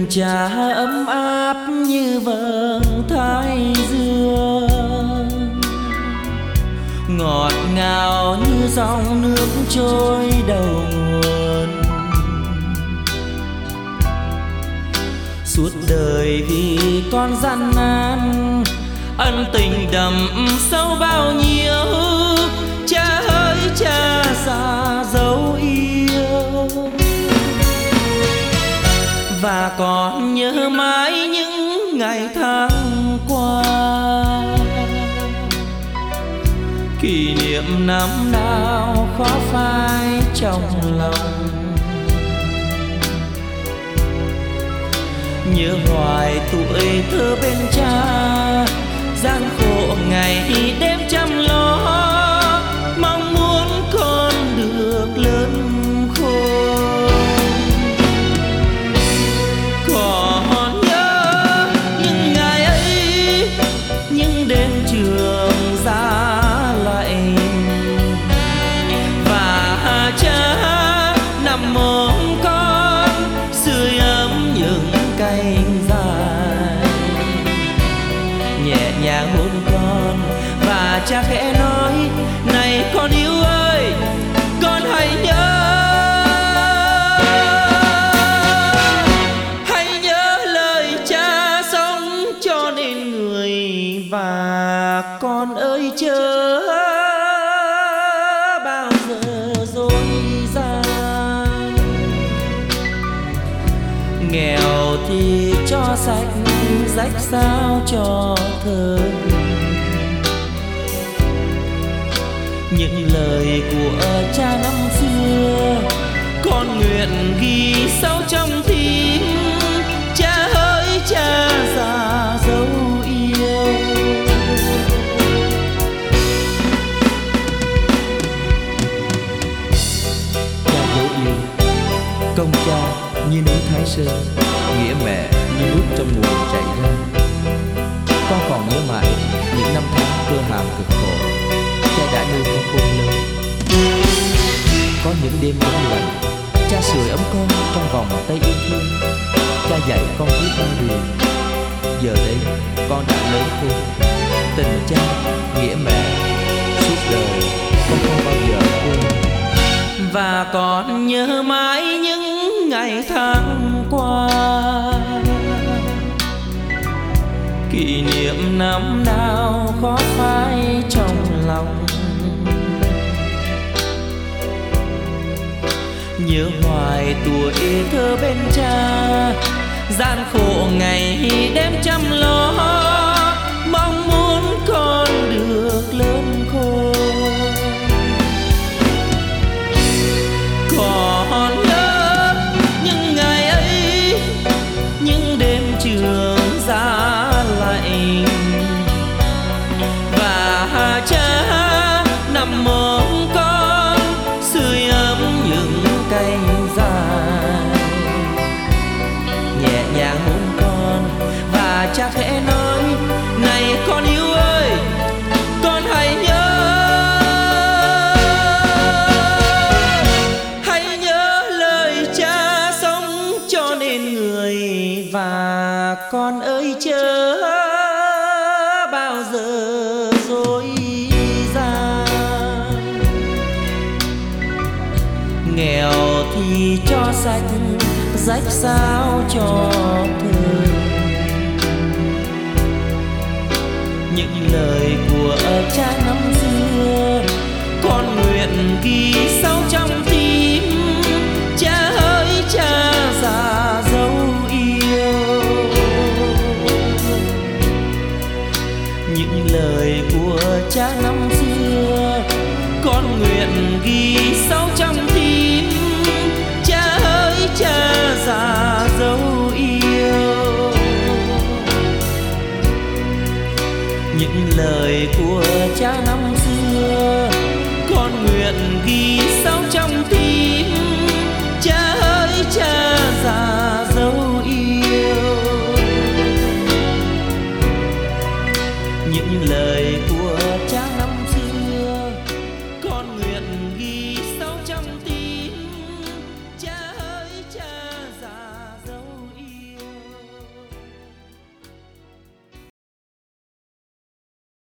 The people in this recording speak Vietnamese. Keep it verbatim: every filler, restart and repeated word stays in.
tình cha ấm áp như vầng thái dương, ngọt ngào như dòng nước trôi đầu nguồn. Suốt đời vì con gian nan, ân tình đậm sâu bao nhiêu. Cha ơi cha già dấu yêu, và còn nhớ mãi những ngày tháng qua. Kỷ niệm năm nào khó phai trong lòng, nhớ hoài tuổi thơ bên cha. Gian khổ ngày đêm chăm lo, mong muốn con được lớn khôn. Còn nhớ những ngày ấy, những đêm trường giá lạnh, và cha nằm ôm con sưởi ấm những cánh dài. Nhẹ nhàng hôn con và cha khẽ nói: này con yêu ơi, con hãy nhớ, hãy nhớ lời cha sống cho nên người. Và con ơi chớ bao giờ dối gian, nghèo thì cho sạch, rách sao cho thơ. Những lời của cha năm xưa con nguyện ghi sâu trong tim. Cha ơi cha già dấu yêu, cha dấu yêu. Công cha như núi Thái Sơn, nghĩa mẹ như nước trong nguồn chảy ra. Con còn nhớ mãi những năm tháng cơ hàm cực khổ, cha đã nuôi con khôn lớn. Có những đêm vắng lặng, cha sưởi ấm con trong vòng tay yêu thương. Cha dạy con biết bao điều, giờ đây con đã lớn khôn. Tình cha, nghĩa mẹ, suốt đời con không bao giờ quên. Và còn nhớ mãi những ngày tháng qua, kỷ niệm năm nào khó phai trong lòng. Nhớ hoài tuổi thơ bên cha, gian khổ ngày đêm chăm lo, mong muốn con được lớn khôn. Còn nhớ những ngày ấy, những đêm trường giá lạnh, và cha nằm ôm con sưởi ấm những cánh dài. Nhẹ nhàng hôn con và cha khẽ nói: này con yêu ơi, con hãy nhớ, hãy nhớ lời cha sống cho nên người. Và con ơi chớ bao giờ dối gian, nghèo thì cho sạch, rách sao cho thơ. Những lời của cha năm xưa con nguyện ghi sâu trong tim. Cha ơi cha già dấu yêu, những lời của cha năm xưa con nguyện ghi sâu trong tim. Cha ơi cha già dấu yêu, những lời của cha năm xưa con nguyện ghi sâu trong tim. Cha ơi cha già